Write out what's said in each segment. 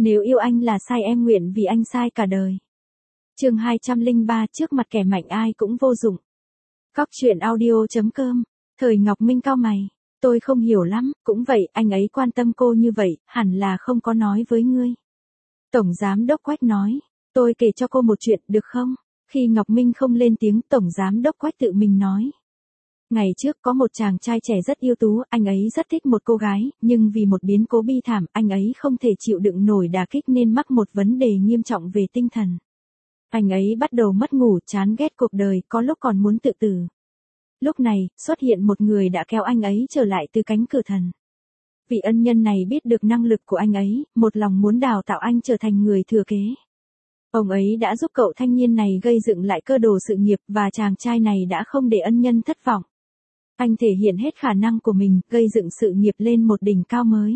Nếu yêu anh là sai em nguyện vì anh sai cả đời. Chương 203 trước mặt kẻ mạnh ai cũng vô dụng. Góc truyện audio.com. Thời Ngọc Minh cau mày. Tôi không hiểu lắm, cũng vậy, anh ấy quan tâm cô như vậy, hẳn là không có nói với ngươi. Tổng Giám Đốc Quách nói. Tôi kể cho cô một chuyện được không? Khi Ngọc Minh không lên tiếng, Tổng Giám Đốc Quách tự mình nói. Ngày trước có một chàng trai trẻ rất ưu tú, anh ấy rất thích một cô gái, nhưng vì một biến cố bi thảm, anh ấy không thể chịu đựng nổi đả kích nên mắc một vấn đề nghiêm trọng về tinh thần. Anh ấy bắt đầu mất ngủ, chán ghét cuộc đời, có lúc còn muốn tự tử. Lúc này, xuất hiện một người đã kéo anh ấy trở lại từ cánh cửa thần. Vị ân nhân này biết được năng lực của anh ấy, một lòng muốn đào tạo anh trở thành người thừa kế. Ông ấy đã giúp cậu thanh niên này gây dựng lại cơ đồ sự nghiệp và chàng trai này đã không để ân nhân thất vọng. Anh thể hiện hết khả năng của mình, gây dựng sự nghiệp lên một đỉnh cao mới.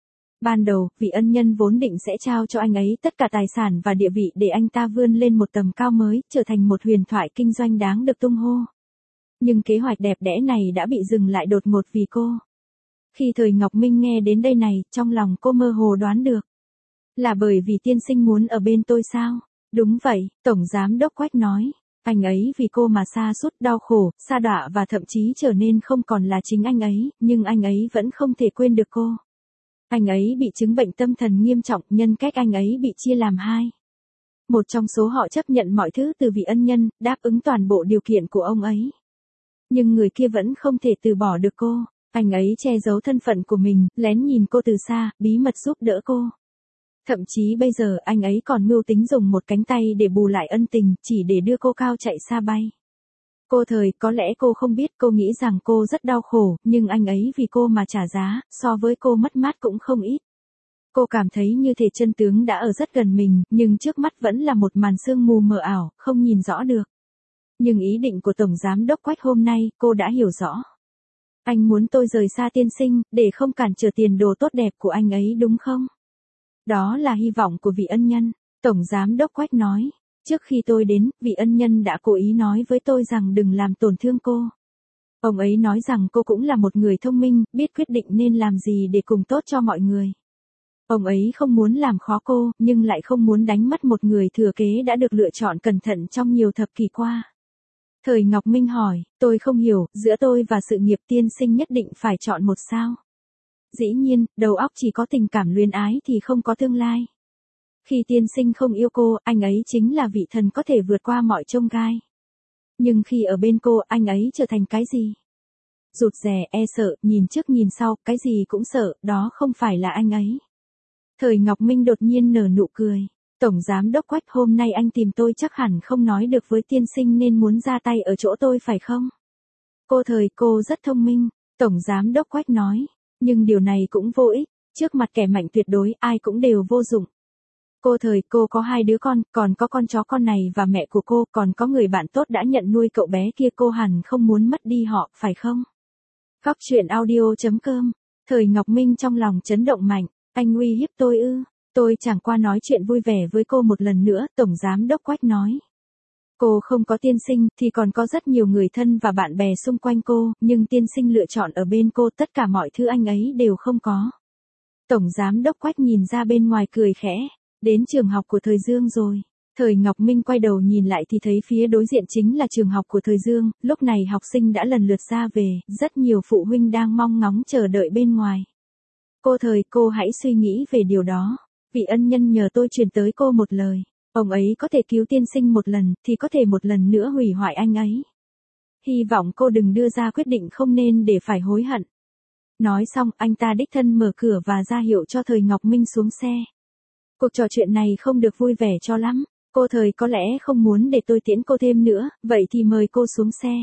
Ban đầu, vị ân nhân vốn định sẽ trao cho anh ấy tất cả tài sản và địa vị để anh ta vươn lên một tầm cao mới, trở thành một huyền thoại kinh doanh đáng được tung hô. Nhưng kế hoạch đẹp đẽ này đã bị dừng lại đột ngột vì cô. Khi Thời Ngọc Minh nghe đến đây này, trong lòng cô mơ hồ đoán được. Là bởi vì tiên sinh muốn ở bên tôi sao? Đúng vậy, Tổng Giám Đốc Quách nói. Anh ấy vì cô mà sa sút đau khổ, sa đọa và thậm chí trở nên không còn là chính anh ấy, nhưng anh ấy vẫn không thể quên được cô. Anh ấy bị chứng bệnh tâm thần nghiêm trọng, nhân cách anh ấy bị chia làm hai. Một trong số họ chấp nhận mọi thứ từ vị ân nhân, đáp ứng toàn bộ điều kiện của ông ấy. Nhưng người kia vẫn không thể từ bỏ được cô. Anh ấy che giấu thân phận của mình, lén nhìn cô từ xa, bí mật giúp đỡ cô. Thậm chí bây giờ anh ấy còn mưu tính dùng một cánh tay để bù lại ân tình, chỉ để đưa cô cao chạy xa bay. Cô Thời, có lẽ cô không biết, cô nghĩ rằng cô rất đau khổ, nhưng anh ấy vì cô mà trả giá, so với cô mất mát cũng không ít. Cô cảm thấy như thể chân tướng đã ở rất gần mình, nhưng trước mắt vẫn là một màn sương mù mờ ảo, không nhìn rõ được. Nhưng ý định của Tổng Giám Đốc Quách hôm nay, cô đã hiểu rõ. Anh muốn tôi rời xa tiên sinh, để không cản trở tiền đồ tốt đẹp của anh ấy đúng không? Đó là hy vọng của vị ân nhân, Tổng Giám Đốc Quách nói. Trước khi tôi đến, vị ân nhân đã cố ý nói với tôi rằng đừng làm tổn thương cô. Ông ấy nói rằng cô cũng là một người thông minh, biết quyết định nên làm gì để cùng tốt cho mọi người. Ông ấy không muốn làm khó cô, nhưng lại không muốn đánh mất một người thừa kế đã được lựa chọn cẩn thận trong nhiều thập kỷ qua. Thời Ngọc Minh hỏi, tôi không hiểu, giữa tôi và sự nghiệp tiên sinh nhất định phải chọn một sao? Dĩ nhiên, đầu óc chỉ có tình cảm luyến ái thì không có tương lai. Khi tiên sinh không yêu cô, anh ấy chính là vị thần có thể vượt qua mọi chông gai. Nhưng khi ở bên cô, anh ấy trở thành cái gì? Rụt rè, e sợ, nhìn trước nhìn sau, cái gì cũng sợ, đó không phải là anh ấy. Thời Ngọc Minh đột nhiên nở nụ cười. Tổng Giám Đốc Quách, hôm nay anh tìm tôi chắc hẳn không nói được với tiên sinh nên muốn ra tay ở chỗ tôi phải không? Cô Thời, cô rất thông minh, Tổng Giám Đốc Quách nói. Nhưng điều này cũng vô ích, trước mặt kẻ mạnh tuyệt đối, ai cũng đều vô dụng. Cô Thời, cô có 2 đứa con, còn có con chó con này và mẹ của cô, còn có người bạn tốt đã nhận nuôi cậu bé kia, cô hẳn không muốn mất đi họ, phải không? Góc truyện audio.com. Thời Ngọc Minh trong lòng chấn động mạnh, anh uy hiếp tôi ư? Tôi chẳng qua nói chuyện vui vẻ với cô một lần nữa, Tổng Giám Đốc Quách nói. Cô không có tiên sinh, thì còn có rất nhiều người thân và bạn bè xung quanh cô, nhưng tiên sinh lựa chọn ở bên cô, tất cả mọi thứ anh ấy đều không có. Tổng Giám Đốc Quách nhìn ra bên ngoài cười khẽ, đến trường học của Thời Dương rồi. Thời Ngọc Minh quay đầu nhìn lại thì thấy phía đối diện chính là trường học của Thời Dương, lúc này học sinh đã lần lượt ra về, rất nhiều phụ huynh đang mong ngóng chờ đợi bên ngoài. Cô Thời, cô hãy suy nghĩ về điều đó. Vị ân nhân nhờ tôi truyền tới cô một lời. Ông ấy có thể cứu tiên sinh một lần, thì có thể một lần nữa hủy hoại anh ấy. Hy vọng cô đừng đưa ra quyết định không nên để phải hối hận. Nói xong, anh ta đích thân mở cửa và ra hiệu cho Thời Ngọc Minh xuống xe. Cuộc trò chuyện này không được vui vẻ cho lắm. Cô Thời có lẽ không muốn để tôi tiễn cô thêm nữa, vậy thì mời cô xuống xe.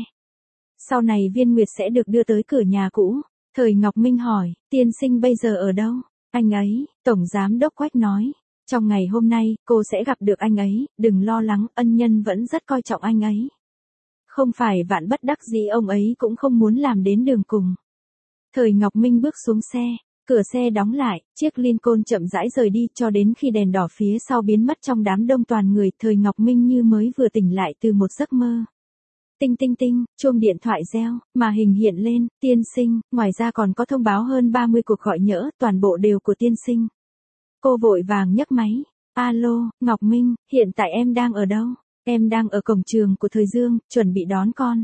Sau này Viên Nguyệt sẽ được đưa tới cửa nhà cũ. Thời Ngọc Minh hỏi, tiên sinh bây giờ ở đâu? Anh ấy, Tổng Giám Đốc Quách nói. Trong ngày hôm nay, cô sẽ gặp được anh ấy, đừng lo lắng, ân nhân vẫn rất coi trọng anh ấy. Không phải vạn bất đắc dĩ ông ấy cũng không muốn làm đến đường cùng. Thời Ngọc Minh bước xuống xe, cửa xe đóng lại, chiếc Lincoln chậm rãi rời đi cho đến khi đèn đỏ phía sau biến mất trong đám đông toàn người. Thời Ngọc Minh như mới vừa tỉnh lại từ một giấc mơ. Tinh tinh tinh, chuông điện thoại reo, mà hình hiện lên, tiên sinh, ngoài ra còn có thông báo hơn 30 cuộc gọi nhỡ, toàn bộ đều của tiên sinh. Cô vội vàng nhấc máy. Alo, Ngọc Minh, hiện tại em đang ở đâu? Em đang ở cổng trường của Thời Dương, chuẩn bị đón con.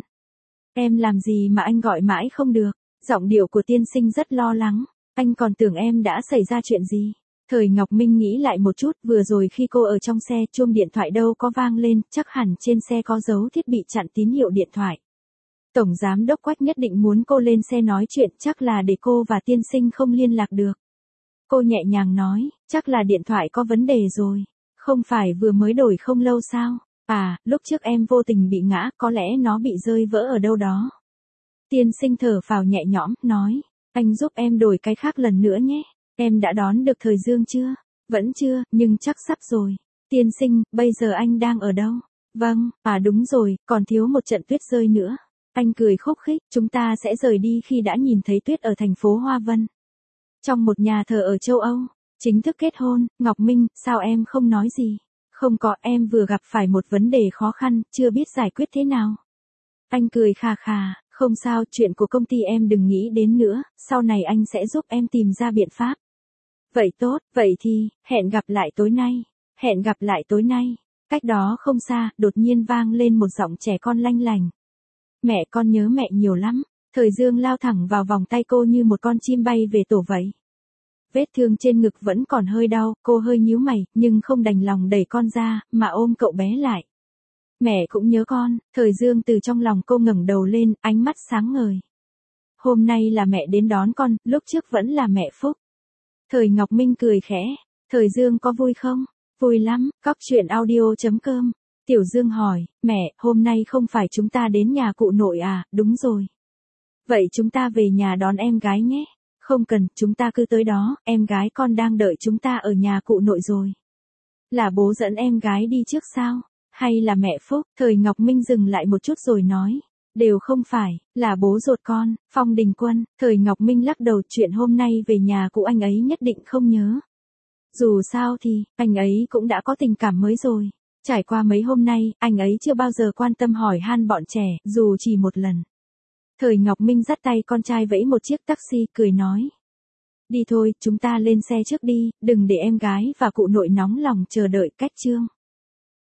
Em làm gì mà anh gọi mãi không được? Giọng điệu của tiên sinh rất lo lắng. Anh còn tưởng em đã xảy ra chuyện gì? Thời Ngọc Minh nghĩ lại một chút, vừa rồi khi cô ở trong xe, chuông điện thoại đâu có vang lên, chắc hẳn trên xe có dấu thiết bị chặn tín hiệu điện thoại. Tổng giám đốc Quách nhất định muốn cô lên xe nói chuyện, chắc là để cô và tiên sinh không liên lạc được. Cô nhẹ nhàng nói, chắc là điện thoại có vấn đề rồi. Không phải vừa mới đổi không lâu sao? À, lúc trước em vô tình bị ngã, có lẽ nó bị rơi vỡ ở đâu đó. Tiên sinh thở phào nhẹ nhõm, nói, anh giúp em đổi cái khác lần nữa nhé. Em đã đón được Thời Dương chưa? Vẫn chưa, nhưng chắc sắp rồi. Tiên sinh, bây giờ anh đang ở đâu? Vâng, đúng rồi, còn thiếu một trận tuyết rơi nữa. Anh cười khúc khích, chúng ta sẽ rời đi khi đã nhìn thấy tuyết ở thành phố Hoa Vân. Trong một nhà thờ ở châu Âu, chính thức kết hôn. Ngọc Minh, sao em không nói gì? Không có, em vừa gặp phải một vấn đề khó khăn, chưa biết giải quyết thế nào. Anh cười khà khà, không sao, chuyện của công ty em đừng nghĩ đến nữa, sau này anh sẽ giúp em tìm ra biện pháp. Vậy tốt, vậy thì, hẹn gặp lại tối nay. Hẹn gặp lại tối nay. Cách đó không xa, đột nhiên vang lên một giọng trẻ con lanh lành. Mẹ con nhớ mẹ nhiều lắm. Thời Dương lao thẳng vào vòng tay cô như một con chim bay về tổ vậy. Vết thương trên ngực vẫn còn hơi đau, cô hơi nhíu mày, nhưng không đành lòng đẩy con ra, mà ôm cậu bé lại. Mẹ cũng nhớ con. Thời Dương từ trong lòng cô ngẩng đầu lên, ánh mắt sáng ngời. Hôm nay là mẹ đến đón con, lúc trước vẫn là mẹ Phúc. Thời Ngọc Minh cười khẽ. Thời Dương có vui không? Vui lắm. Cóc truyện audio.com. Tiểu Dương hỏi, mẹ, hôm nay không phải chúng ta đến nhà cụ nội à? Đúng rồi. Vậy chúng ta về nhà đón em gái nhé. Không cần, chúng ta cứ tới đó, em gái con đang đợi chúng ta ở nhà cụ nội rồi. Là bố dẫn em gái đi trước sao? Hay là mẹ Phúc? Thời Ngọc Minh dừng lại một chút rồi nói. Đều không phải, là bố ruột con, Phong Đình Quân. Thời Ngọc Minh lắc đầu, chuyện hôm nay về nhà cụ anh ấy nhất định không nhớ. Dù sao thì, anh ấy cũng đã có tình cảm mới rồi. Trải qua mấy hôm nay, anh ấy chưa bao giờ quan tâm hỏi han bọn trẻ, dù chỉ một lần. Thời Ngọc Minh dắt tay con trai vẫy một chiếc taxi, cười nói. Đi thôi, chúng ta lên xe trước đi, đừng để em gái và cụ nội nóng lòng chờ đợi. Cách chương